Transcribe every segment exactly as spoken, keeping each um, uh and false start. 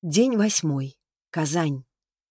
День восьмой. Казань.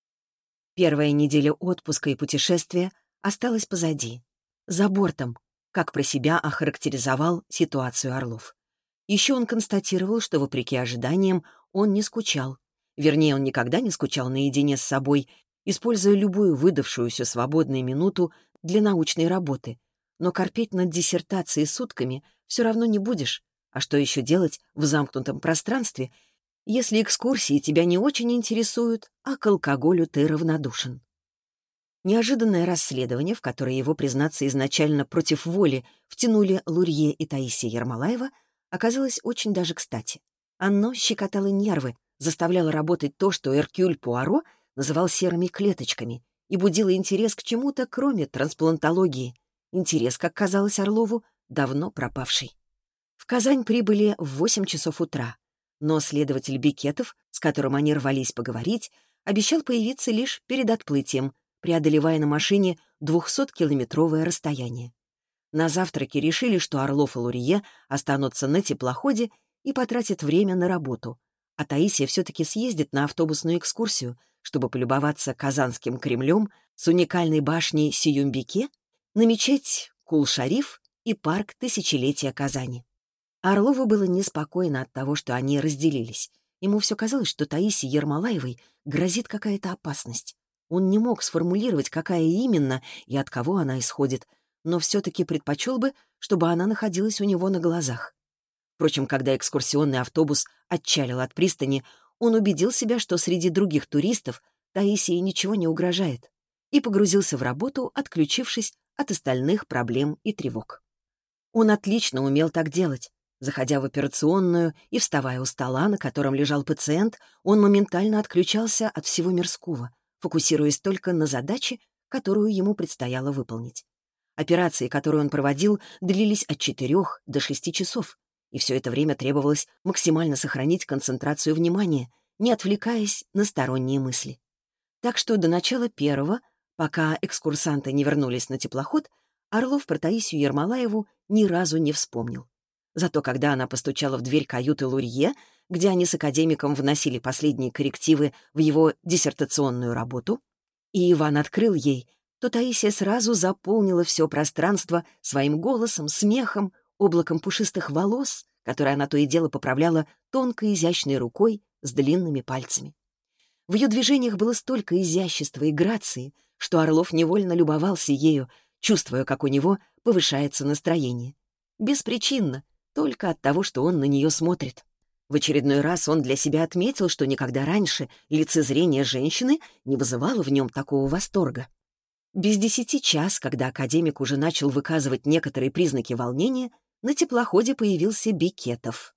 Первая неделя отпуска и путешествия осталась позади. За бортом, как про себя охарактеризовал ситуацию Орлов. Еще он констатировал, что, вопреки ожиданиям, он не скучал. Вернее, он никогда не скучал наедине с собой, используя любую выдавшуюся свободную минуту для научной работы. Но корпеть над диссертацией сутками все равно не будешь. А что еще делать в замкнутом пространстве, если экскурсии тебя не очень интересуют, а к алкоголю ты равнодушен? Неожиданное расследование, в которое его, признаться, изначально против воли втянули Лурье и Таисия Ермолаева, оказалось очень даже кстати. Оно щекотало нервы, заставляло работать то, что Эркюль Пуаро называл серыми клеточками, и будило интерес к чему-то, кроме трансплантологии. Интерес, как казалось Орлову, давно пропавший. В Казань прибыли в восемь часов утра, но следователь Бекетов, с которым они рвались поговорить, обещал появиться лишь перед отплытием, преодолевая на машине двухсоткилометровое расстояние. На завтраке решили, что Орлов и Лурье останутся на теплоходе и потратят время на работу, а Таисия все-таки съездит на автобусную экскурсию, чтобы полюбоваться Казанским Кремлем с уникальной башней Сююмбике, на мечеть Кул-Шариф и парк Тысячелетия Казани. Орлову было неспокойно от того, что они разделились. Ему все казалось, что Таисии Ермолаевой грозит какая-то опасность. Он не мог сформулировать, какая именно и от кого она исходит, но все-таки предпочел бы, чтобы она находилась у него на глазах. Впрочем, когда экскурсионный автобус отчалил от пристани, он убедил себя, что среди других туристов Таисии ничего не угрожает, и погрузился в работу, отключившись от остальных проблем и тревог. Он отлично умел так делать. Заходя в операционную и вставая у стола, на котором лежал пациент, он моментально отключался от всего мирского, фокусируясь только на задаче, которую ему предстояло выполнить. Операции, которые он проводил, длились от четырех до шести часов, и все это время требовалось максимально сохранить концентрацию внимания, не отвлекаясь на сторонние мысли. Так что до начала первого, пока экскурсанты не вернулись на теплоход, Орлов про Таисию Ермолаеву ни разу не вспомнил. Зато когда она постучала в дверь каюты Лурье, где они с академиком вносили последние коррективы в его диссертационную работу, и Иван открыл ей, то Таисия сразу заполнила все пространство своим голосом, смехом, облаком пушистых волос, которые она то и дело поправляла тонкой изящной рукой с длинными пальцами. В ее движениях было столько изящества и грации, что Орлов невольно любовался ею, чувствуя, как у него повышается настроение. Беспричинно, только от того, что он на нее смотрит. В очередной раз он для себя отметил, что никогда раньше лицезрение женщины не вызывало в нем такого восторга. Без десяти час, когда академик уже начал выказывать некоторые признаки волнения, на теплоходе появился Бекетов.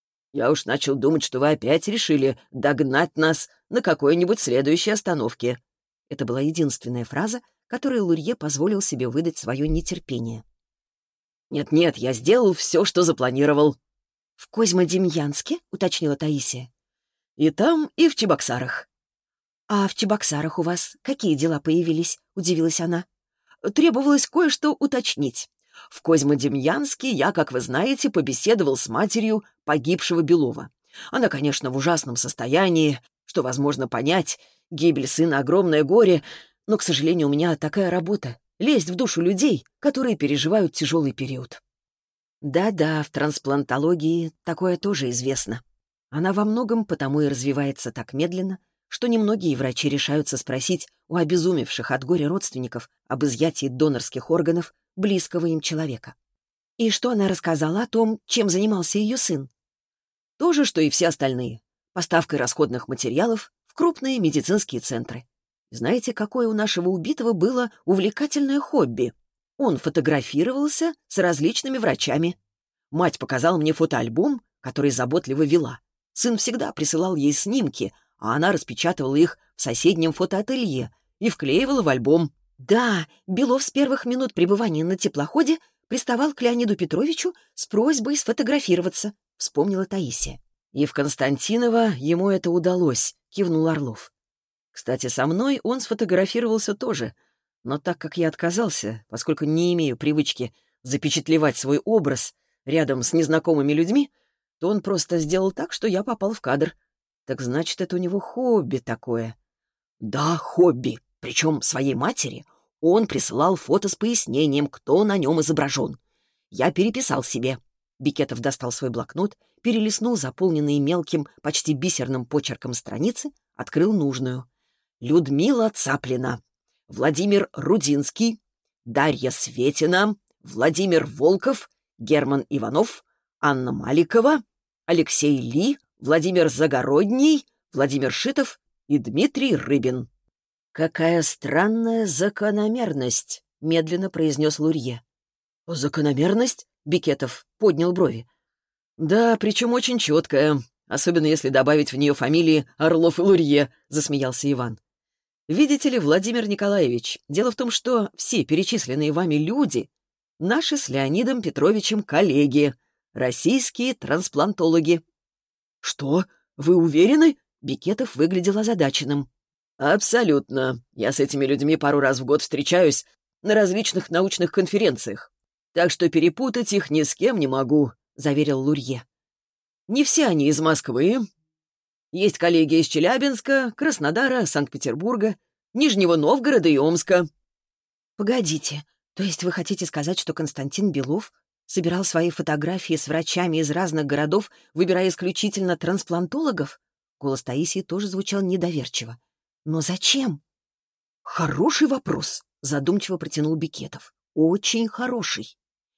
«Я уж начал думать, что вы опять решили догнать нас на какой-нибудь следующей остановке». Это была единственная фраза, которой Лурье позволил себе выдать свое нетерпение. «Нет-нет, я сделал все, что запланировал». «В Козьмодемьянске?» — уточнила Таисия. «И там, и в Чебоксарах». «А в Чебоксарах у вас какие дела появились?» — удивилась она. «Требовалось кое-что уточнить. В Козьмодемьянске я, как вы знаете, побеседовал с матерью погибшего Белова. Она, конечно, в ужасном состоянии, что возможно понять. Гибель сына — огромное горе, но, к сожалению, у меня такая работа — лезть в душу людей, которые переживают тяжелый период». Да-да, в трансплантологии такое тоже известно. Она во многом потому и развивается так медленно, что немногие врачи решаются спросить у обезумевших от горя родственников об изъятии донорских органов близкого им человека. И что она рассказала о том, чем занимался ее сын? То же, что и все остальные. Поставкой расходных материалов в крупные медицинские центры. Знаете, какое у нашего убитого было увлекательное хобби? Он фотографировался с различными врачами. Мать показала мне фотоальбом, который заботливо вела. Сын всегда присылал ей снимки, а она распечатывала их в соседнем фотоателье и вклеивала в альбом. Да, Белов с первых минут пребывания на теплоходе приставал к Леониду Петровичу с просьбой сфотографироваться, вспомнила Таисия. И в Константиново ему это удалось, кивнул Орлов. Кстати, со мной он сфотографировался тоже, но так как я отказался, поскольку не имею привычки запечатлевать свой образ рядом с незнакомыми людьми, то он просто сделал так, что я попал в кадр. Так значит, это у него хобби такое. Да, хобби. Причем своей матери он присылал фото с пояснением, кто на нем изображен. Я переписал себе. Бекетов достал свой блокнот, перелистнул заполненные мелким, почти бисерным почерком страницы, открыл нужную. Людмила Цаплина, Владимир Рудинский, Дарья Светина, Владимир Волков, Герман Иванов, Анна Маликова, Алексей Ли, Владимир Загородний, Владимир Шитов и Дмитрий Рыбин. «Какая странная закономерность», — медленно произнес Лурье. «Закономерность?» — Бекетов поднял брови. «Да, причем очень четкая, особенно если добавить в нее фамилии Орлов и Лурье», — засмеялся Иван. «Видите ли, Владимир Николаевич, дело в том, что все перечисленные вами люди — наши с Леонидом Петровичем коллеги, российские трансплантологи». «Что? Вы уверены?» — Бекетов выглядел озадаченным. «Абсолютно. Я с этими людьми пару раз в год встречаюсь на различных научных конференциях. Так что перепутать их ни с кем не могу», — заверил Лурье. «Не все они из Москвы. Есть коллеги из Челябинска, Краснодара, Санкт-Петербурга, Нижнего Новгорода и Омска». «Погодите, то есть вы хотите сказать, что Константин Белов собирал свои фотографии с врачами из разных городов, выбирая исключительно трансплантологов?» Голос Таисии тоже звучал недоверчиво. «Но зачем?» «Хороший вопрос», — задумчиво протянул Бекетов. «Очень хороший.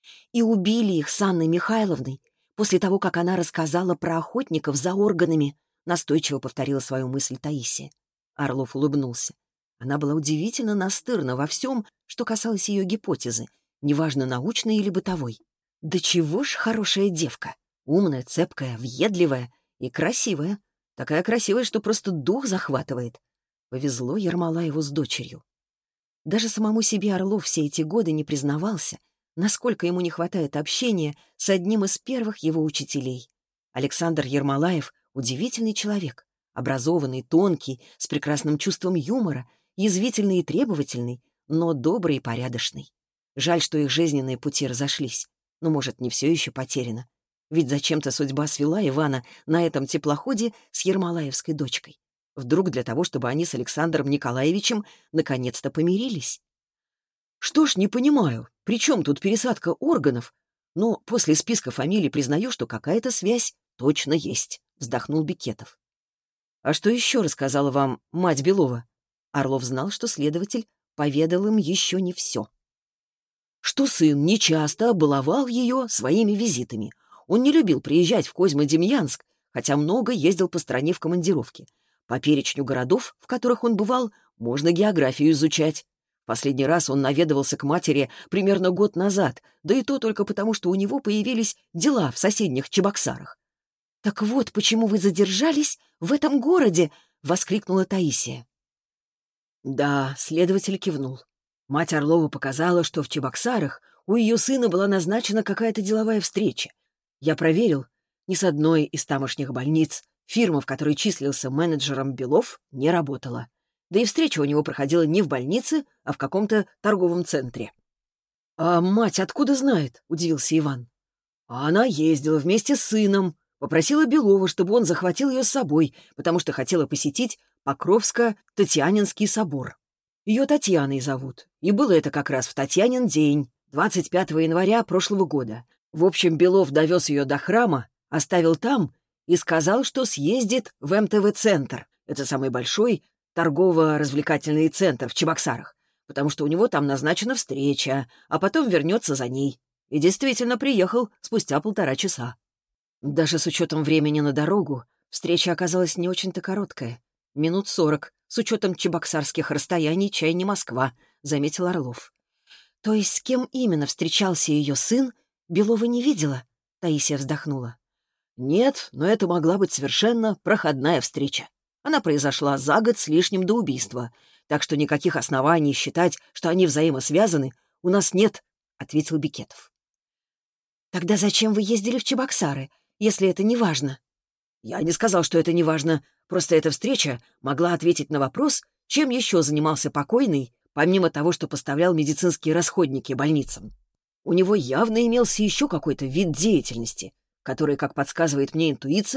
И убили их с Анной Михайловной после того, как она рассказала про охотников за органами», — настойчиво повторила свою мысль Таисия. Орлов улыбнулся. Она была удивительно настырна во всем, что касалось ее гипотезы, неважно, научной или бытовой. Да чего ж хорошая девка. Умная, цепкая, въедливая и красивая. Такая красивая, что просто дух захватывает. Повезло Ермолаеву с дочерью. Даже самому себе Орлов все эти годы не признавался, насколько ему не хватает общения с одним из первых его учителей. Александр Ермолаев — удивительный человек, образованный, тонкий, с прекрасным чувством юмора, язвительный и требовательный, но добрый и порядочный. Жаль, что их жизненные пути разошлись. Но, может, не все еще потеряно. Ведь зачем-то судьба свела Ивана на этом теплоходе с Ермолаевской дочкой. Вдруг для того, чтобы они с Александром Николаевичем наконец-то помирились? Что ж, не понимаю, при чем тут пересадка органов? Но после списка фамилий признаю, что какая-то связь точно есть, вздохнул Бекетов. А что еще рассказала вам мать Белова? Орлов знал, что следователь поведал им еще не все. Что сын нечасто баловал ее своими визитами. Он не любил приезжать в Козьмодемьянск, хотя много ездил по стране в командировке. По перечню городов, в которых он бывал, можно географию изучать. Последний раз он наведывался к матери примерно год назад, да и то только потому, что у него появились дела в соседних Чебоксарах. «Так вот, почему вы задержались в этом городе?» — воскликнула Таисия. Да, следователь кивнул. Мать Орлова показала, что в Чебоксарах у ее сына была назначена какая-то деловая встреча. Я проверил, ни с одной из тамошних больниц фирма, в которой числился менеджером Белов, не работала. Да и встреча у него проходила не в больнице, а в каком-то торговом центре. «А мать откуда знает?» — удивился Иван. А она ездила вместе с сыном, попросила Белова, чтобы он захватил ее с собой, потому что хотела посетить Покровско-Татьянинский собор. Ее Татьяной зовут, и было это как раз в Татьянин день, двадцать пятого января прошлого года. В общем, Белов довез ее до храма, оставил там и сказал, что съездит в эм тэ вэ-центр. Это самый большой торгово-развлекательный центр в Чебоксарах, потому что у него там назначена встреча, а потом вернется за ней. И действительно приехал спустя полтора часа. Даже с учетом времени на дорогу, встреча оказалась не очень-то короткая. Минут сорок, с учетом чебоксарских расстояний, чай не Москва, заметил Орлов. То есть с кем именно встречался ее сын, Белова не видела? Таисия вздохнула. Нет, но это могла быть совершенно проходная встреча. Она произошла за год с лишним до убийства, так что никаких оснований считать, что они взаимосвязаны, у нас нет, — ответил Бекетов. Тогда зачем вы ездили в Чебоксары, если это не важно? Я не сказал, что это не важно, просто эта встреча могла ответить на вопрос, чем еще занимался покойный, помимо того, что поставлял медицинские расходники больницам. У него явно имелся еще какой-то вид деятельности, который, как подсказывает мне интуиция,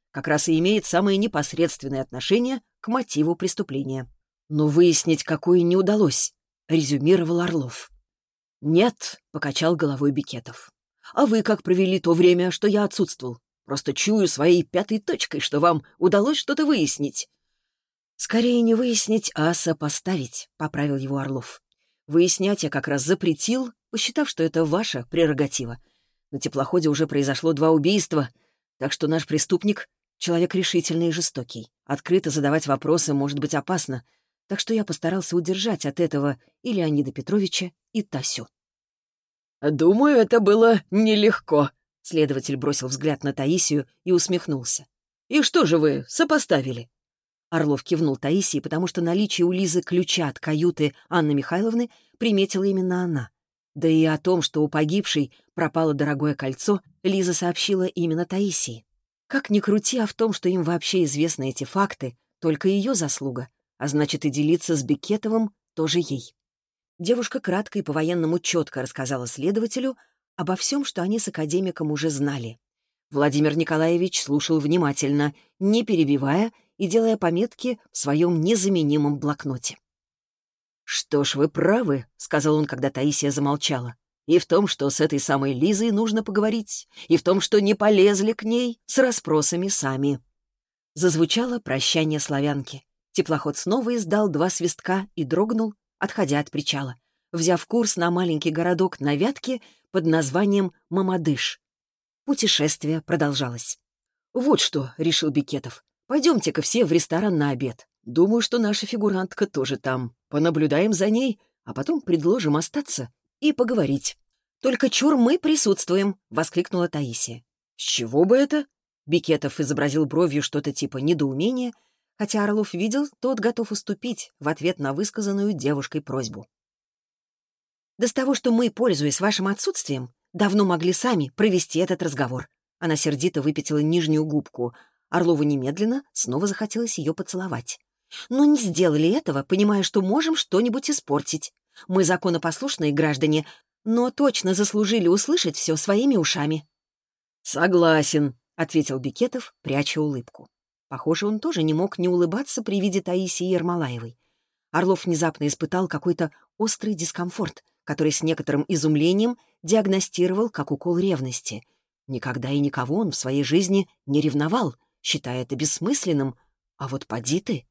как раз и имеет самое непосредственное отношение к мотиву преступления. Но выяснить, какое не удалось, резюмировал Орлов. «Нет», — покачал головой Бекетов. «А вы как провели то время, что я отсутствовал? Просто чую своей пятой точкой, что вам удалось что-то выяснить». «Скорее не выяснить, а сопоставить», — поправил его Орлов. «Выяснять я как раз запретил, посчитав, что это ваша прерогатива. На теплоходе уже произошло два убийства, так что наш преступник — человек решительный и жестокий. Открыто задавать вопросы может быть опасно, так что я постарался удержать от этого и Леонида Петровича, и Тасю». «Думаю, это было нелегко», — следователь бросил взгляд на Таисию и усмехнулся. «И что же вы сопоставили?» Орлов кивнул Таисии, потому что наличие у Лизы ключа от каюты Анны Михайловны приметила именно она. Да и о том, что у погибшей пропало дорогое кольцо, Лиза сообщила именно Таисии. Как ни крути, а в том, что им вообще известны эти факты, только ее заслуга, а значит и делиться с Бекетовым тоже ей. Девушка кратко и по-военному четко рассказала следователю обо всем, что они с академиком уже знали. Владимир Николаевич слушал внимательно, не перебивая и делая пометки в своем незаменимом блокноте. «Что ж, вы правы», — сказал он, когда Таисия замолчала. «И в том, что с этой самой Лизой нужно поговорить, и в том, что не полезли к ней с расспросами сами». Зазвучало прощание славянки. Теплоход снова издал два свистка и дрогнул, отходя от причала, взяв курс на маленький городок на Вятке под названием Мамадыш. Путешествие продолжалось. «Вот что», — решил Бекетов, — «пойдемте-ка все в ресторан на обед. Думаю, что наша фигурантка тоже там. Понаблюдаем за ней, а потом предложим остаться и поговорить». «Только чур мы присутствуем», — воскликнула Таисия. «С чего бы это?» Бекетов изобразил бровью что-то типа недоумения, хотя Орлов видел, тот готов уступить в ответ на высказанную девушкой просьбу. «Да с того, что мы, пользуясь вашим отсутствием, давно могли сами провести этот разговор». Она сердито выпятила нижнюю губку. Орлову немедленно снова захотелось ее поцеловать. «Но не сделали этого, понимая, что можем что-нибудь испортить. Мы законопослушные граждане, но точно заслужили услышать все своими ушами». «Согласен», — ответил Бекетов, пряча улыбку. Похоже, он тоже не мог не улыбаться при виде Таисии Ермолаевой. Орлов внезапно испытал какой-то острый дискомфорт, который с некоторым изумлением диагностировал как укол ревности. Никогда и никого он в своей жизни не ревновал, считая это бессмысленным. А вот поди ты.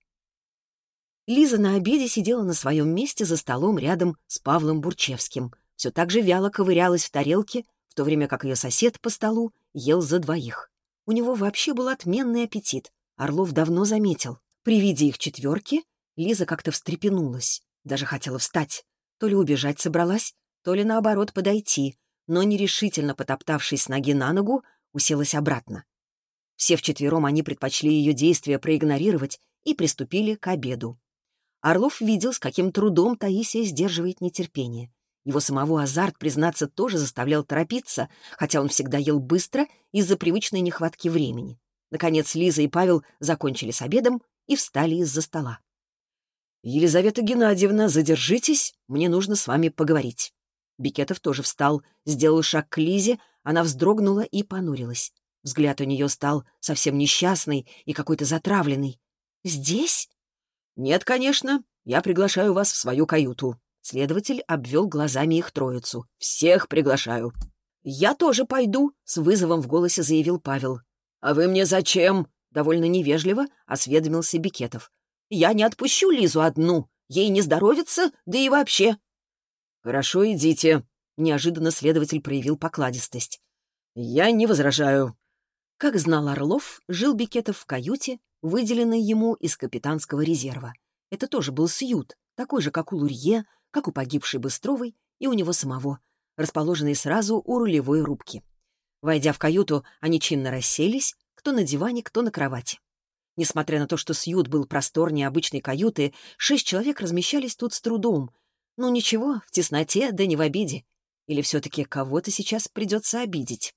Лиза на обеде сидела на своем месте за столом рядом с Павлом Бурчевским. Все так же вяло ковырялась в тарелке, в то время как ее сосед по столу ел за двоих. У него вообще был отменный аппетит. Орлов давно заметил. При виде их четверки Лиза как-то встрепенулась, даже хотела встать. То ли убежать собралась, то ли, наоборот, подойти, но, нерешительно потоптавшись с ноги на ногу, уселась обратно. Все вчетвером они предпочли ее действия проигнорировать и приступили к обеду. Орлов видел, с каким трудом Таисия сдерживает нетерпение. Его самого азарт, признаться, тоже заставлял торопиться, хотя он всегда ел быстро из-за привычной нехватки времени. Наконец Лиза и Павел закончили с обедом и встали из-за стола. «Елизавета Геннадьевна, задержитесь, мне нужно с вами поговорить». Бекетов тоже встал, сделал шаг к Лизе, она вздрогнула и понурилась. Взгляд у нее стал совсем несчастный и какой-то затравленный. «Здесь?» «Нет, конечно. Я приглашаю вас в свою каюту». Следователь обвел глазами их троицу. «Всех приглашаю». «Я тоже пойду», — с вызовом в голосе заявил Павел. «А вы мне зачем?» — довольно невежливо осведомился Бекетов. «Я не отпущу Лизу одну. Ей не здоровится, да и вообще». «Хорошо, идите», — неожиданно следователь проявил покладистость. «Я не возражаю». Как знал Орлов, жил Бекетов в каюте, выделенной ему из капитанского резерва. Это тоже был сьют, такой же, как у Лурье, как у погибшей Быстровой и у него самого, расположенный сразу у рулевой рубки. Войдя в каюту, они чинно расселись, кто на диване, кто на кровати. Несмотря на то, что сьют был просторнее обычной каюты, шесть человек размещались тут с трудом. Ну ничего, в тесноте, да не в обиде. Или все-таки кого-то сейчас придется обидеть.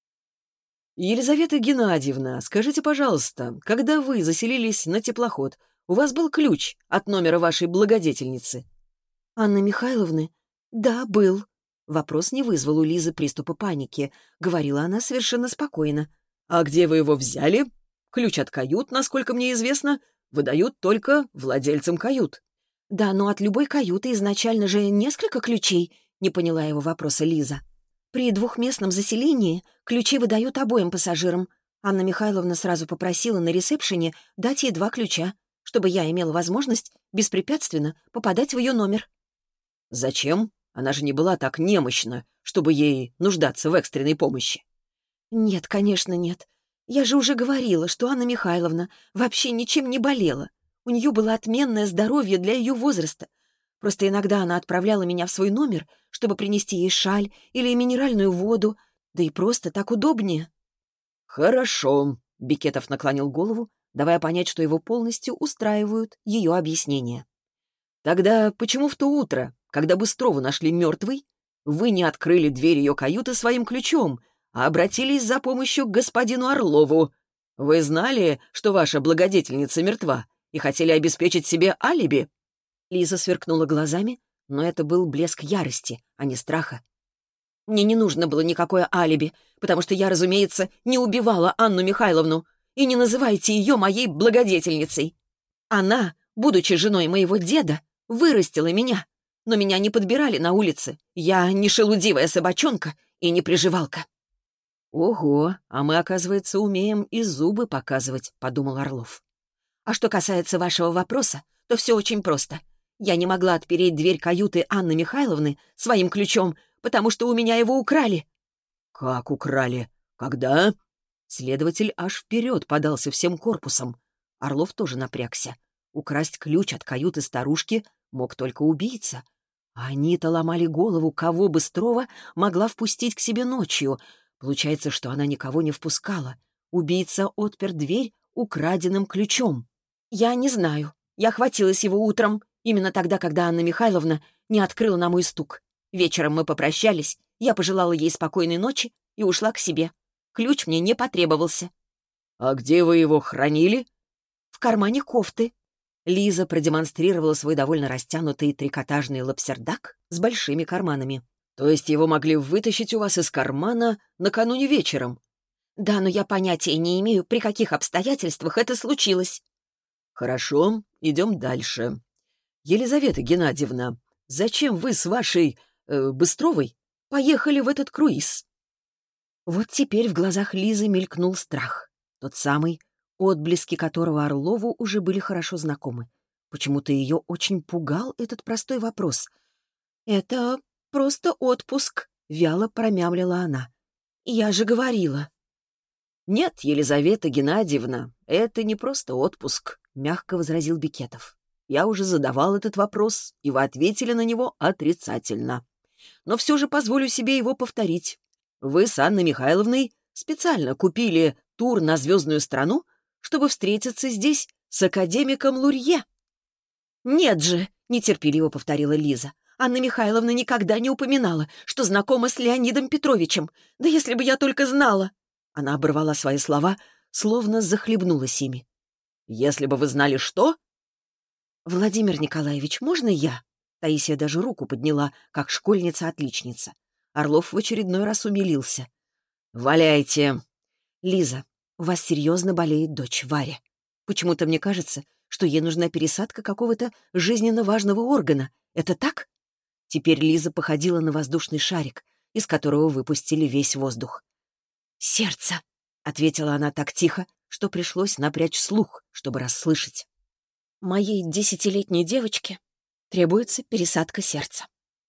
«Елизавета Геннадьевна, скажите, пожалуйста, когда вы заселились на теплоход, у вас был ключ от номера вашей благодетельницы?» «Анны Михайловны?» «Да, был». Вопрос не вызвал у Лизы приступа паники. Говорила она совершенно спокойно. «А где вы его взяли?» Ключ от кают, насколько мне известно, выдают только владельцам кают». «Да, но от любой каюты изначально же несколько ключей», — не поняла его вопроса Лиза. «При двухместном заселении ключи выдают обоим пассажирам. Анна Михайловна сразу попросила на ресепшене дать ей два ключа, чтобы я имела возможность беспрепятственно попадать в ее номер». «Зачем? Она же не была так немощна, чтобы ей нуждаться в экстренной помощи». «Нет, конечно, нет. Я же уже говорила, что Анна Михайловна вообще ничем не болела. У нее было отменное здоровье для ее возраста. Просто иногда она отправляла меня в свой номер, чтобы принести ей шаль или минеральную воду, да и просто так удобнее». «Хорошо», — Бекетов наклонил голову, давая понять, что его полностью устраивают ее объяснения. «Тогда почему в то утро, когда Быстрову нашли мертвой, вы не открыли дверь ее каюты своим ключом, а обратились за помощью к господину Орлову? Вы знали, что ваша благодетельница мертва, и хотели обеспечить себе алиби?» Лиза сверкнула глазами, но это был блеск ярости, а не страха. «Мне не нужно было никакое алиби, потому что я, разумеется, не убивала Анну Михайловну, и не называйте ее моей благодетельницей. Она, будучи женой моего деда, вырастила меня, но меня не подбирали на улице. Я не шелудивая собачонка и не приживалка». «Ого, а мы, оказывается, умеем и зубы показывать», — подумал Орлов. «А что касается вашего вопроса, то все очень просто. Я не могла отпереть дверь каюты Анны Михайловны своим ключом, потому что у меня его украли». «Как украли? Когда?» Следователь аж вперед подался всем корпусом. Орлов тоже напрягся. Украсть ключ от каюты старушки мог только убийца. А они-то ломали голову, кого Быстрова могла впустить к себе ночью. Получается, что она никого не впускала. Убийца отпер дверь украденным ключом. «Я не знаю. Я хватилась его утром, именно тогда, когда Анна Михайловна не открыла на мой стук. Вечером мы попрощались, я пожелала ей спокойной ночи и ушла к себе. Ключ мне не потребовался». «А где вы его хранили?» «В кармане кофты». Лиза продемонстрировала свой довольно растянутый трикотажный лапсердак с большими карманами. «То есть его могли вытащить у вас из кармана накануне вечером?» «Да, но я понятия не имею, при каких обстоятельствах это случилось». «Хорошо, идем дальше. Елизавета Геннадьевна, зачем вы с вашей... Э, Быстровой поехали в этот круиз?» Вот теперь в глазах Лизы мелькнул страх. Тот самый, отблески которого Орлову уже были хорошо знакомы. Почему-то ее очень пугал этот простой вопрос. «Это просто отпуск», — вяло промямлила она. «Я же говорила». «Нет, Елизавета Геннадьевна, это не просто отпуск», — мягко возразил Бекетов. «Я уже задавал этот вопрос, и вы ответили на него отрицательно. Но все же позволю себе его повторить. Вы с Анной Михайловной специально купили тур на звездную страну, чтобы встретиться здесь с академиком Лурье». «Нет же», — нетерпеливо повторила Лиза. «Анна Михайловна никогда не упоминала, что знакома с Леонидом Петровичем. Да если бы я только знала!» Она оборвала свои слова, словно захлебнулась ими. «Если бы вы знали, что...» «Владимир Николаевич, можно я?» Таисия даже руку подняла, как школьница-отличница. Орлов в очередной раз умилился. «Валяйте!» «Лиза, у вас серьезно болеет дочь Варя. Почему-то мне кажется, что ей нужна пересадка какого-то жизненно важного органа. Это так?» Теперь Лиза походила на воздушный шарик, из которого выпустили весь воздух. «Сердце!» — ответила она так тихо, что пришлось напрячь слух, чтобы расслышать. «Моей десятилетней девочке требуется пересадка сердца».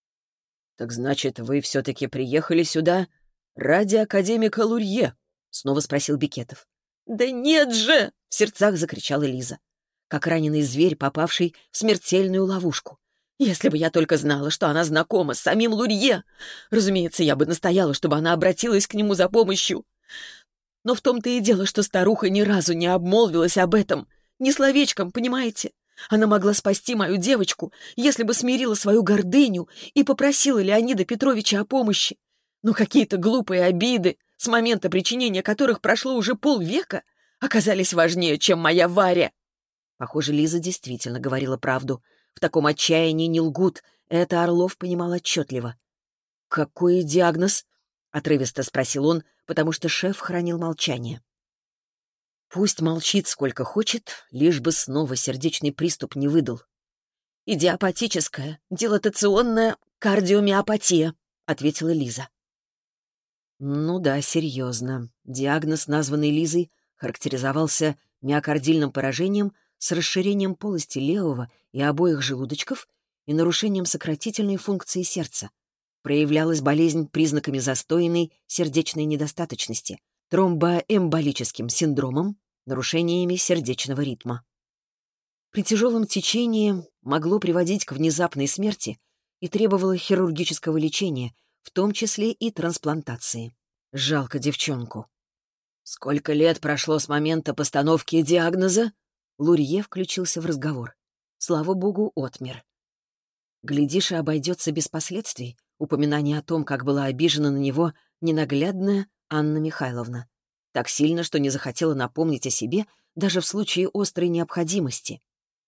«Так значит, вы все-таки приехали сюда ради академика Лурье?» — снова спросил Бекетов. «Да нет же!» — в сердцах закричала Лиза, как раненый зверь, попавший в смертельную ловушку. «Если бы я только знала, что она знакома с самим Лурье! Разумеется, я бы настояла, чтобы она обратилась к нему за помощью. Но в том-то и дело, что старуха ни разу не обмолвилась об этом. Ни словечком, понимаете? Она могла спасти мою девочку, если бы смирила свою гордыню и попросила Леонида Петровича о помощи. Но какие-то глупые обиды, с момента причинения которых прошло уже полвека, оказались важнее, чем моя Варя». Похоже, Лиза действительно говорила правду. В таком отчаянии не лгут. Это Орлов понимал отчетливо. «Какой диагноз?» — отрывисто спросил он, потому что шеф хранил молчание. Пусть молчит сколько хочет, лишь бы снова сердечный приступ не выдал. «Идиопатическая, дилатационная кардиомиопатия», — ответила Лиза. Ну да, серьезно. Диагноз, названный Лизой, характеризовался миокардильным поражением с расширением полости левого и обоих желудочков и нарушением сократительной функции сердца. Проявлялась болезнь признаками застойной сердечной недостаточности, тромбоэмболическим синдромом, нарушениями сердечного ритма. При тяжелом течении могло приводить к внезапной смерти и требовало хирургического лечения, в том числе и трансплантации. Жалко девчонку. «Сколько лет прошло с момента постановки диагноза?» Лурье включился в разговор. Слава богу, отмер. Глядишь, и обойдется без последствий упоминание о том, как была обижена на него ненаглядная Анна Михайловна. Так сильно, что не захотела напомнить о себе даже в случае острой необходимости.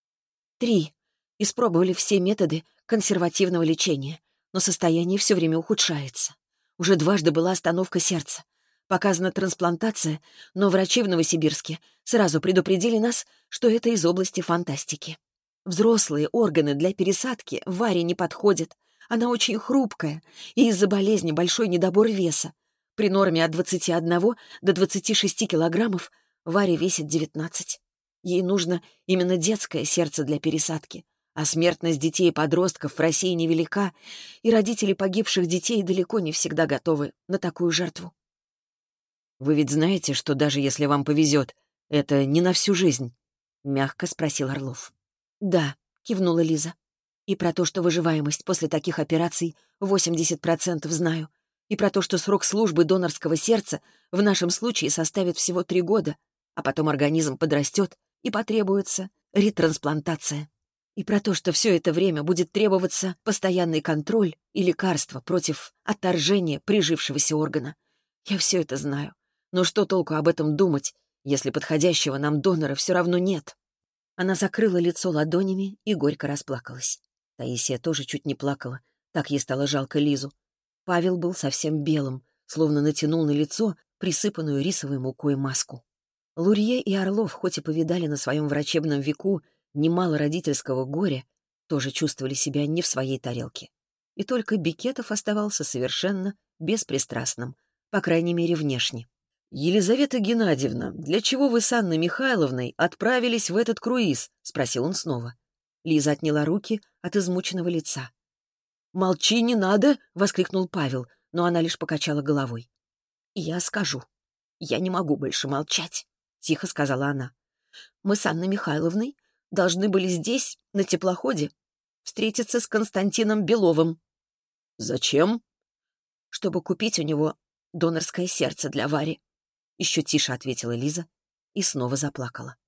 Три. Испробовали все методы консервативного лечения, но состояние все время ухудшается. Уже дважды была остановка сердца. Показана трансплантация, но врачи в Новосибирске сразу предупредили нас, что это из области фантастики. Взрослые органы для пересадки Варе не подходят. Она очень хрупкая, и из-за болезни большой недобор веса. При норме от двадцати одного до двадцати шести килограммов Варя весит девятнадцать. Ей нужно именно детское сердце для пересадки. А смертность детей и подростков в России невелика, и родители погибших детей далеко не всегда готовы на такую жертву. «Вы ведь знаете, что даже если вам повезет, это не на всю жизнь?» — мягко спросил Орлов. «Да», — кивнула Лиза. «И про то, что выживаемость после таких операций восемьдесят процентов знаю. И про то, что срок службы донорского сердца в нашем случае составит всего три года, а потом организм подрастет и потребуется ретрансплантация. И про то, что все это время будет требоваться постоянный контроль и лекарства против отторжения прижившегося органа. Я все это знаю. Но что толку об этом думать, если подходящего нам донора все равно нет?» Она закрыла лицо ладонями и горько расплакалась. Таисия тоже чуть не плакала. Так ей стало жалко Лизу. Павел был совсем белым, словно натянул на лицо присыпанную рисовой мукой маску. Лурье и Орлов, хоть и повидали на своем врачебном веку немало родительского горя, тоже чувствовали себя не в своей тарелке. И только Бекетов оставался совершенно беспристрастным, по крайней мере, внешне. «Елизавета Геннадьевна, для чего вы с Анной Михайловной отправились в этот круиз?» — спросил он снова. Лиза отняла руки от измученного лица. «Молчи, не надо!» — воскликнул Павел, но она лишь покачала головой. «Я скажу. Я не могу больше молчать», — тихо сказала она. «Мы с Анной Михайловной должны были здесь, на теплоходе, встретиться с Константином Беловым». «Зачем?» «Чтобы купить у него донорское сердце для Вари», — еще тише ответила Лиза и снова заплакала.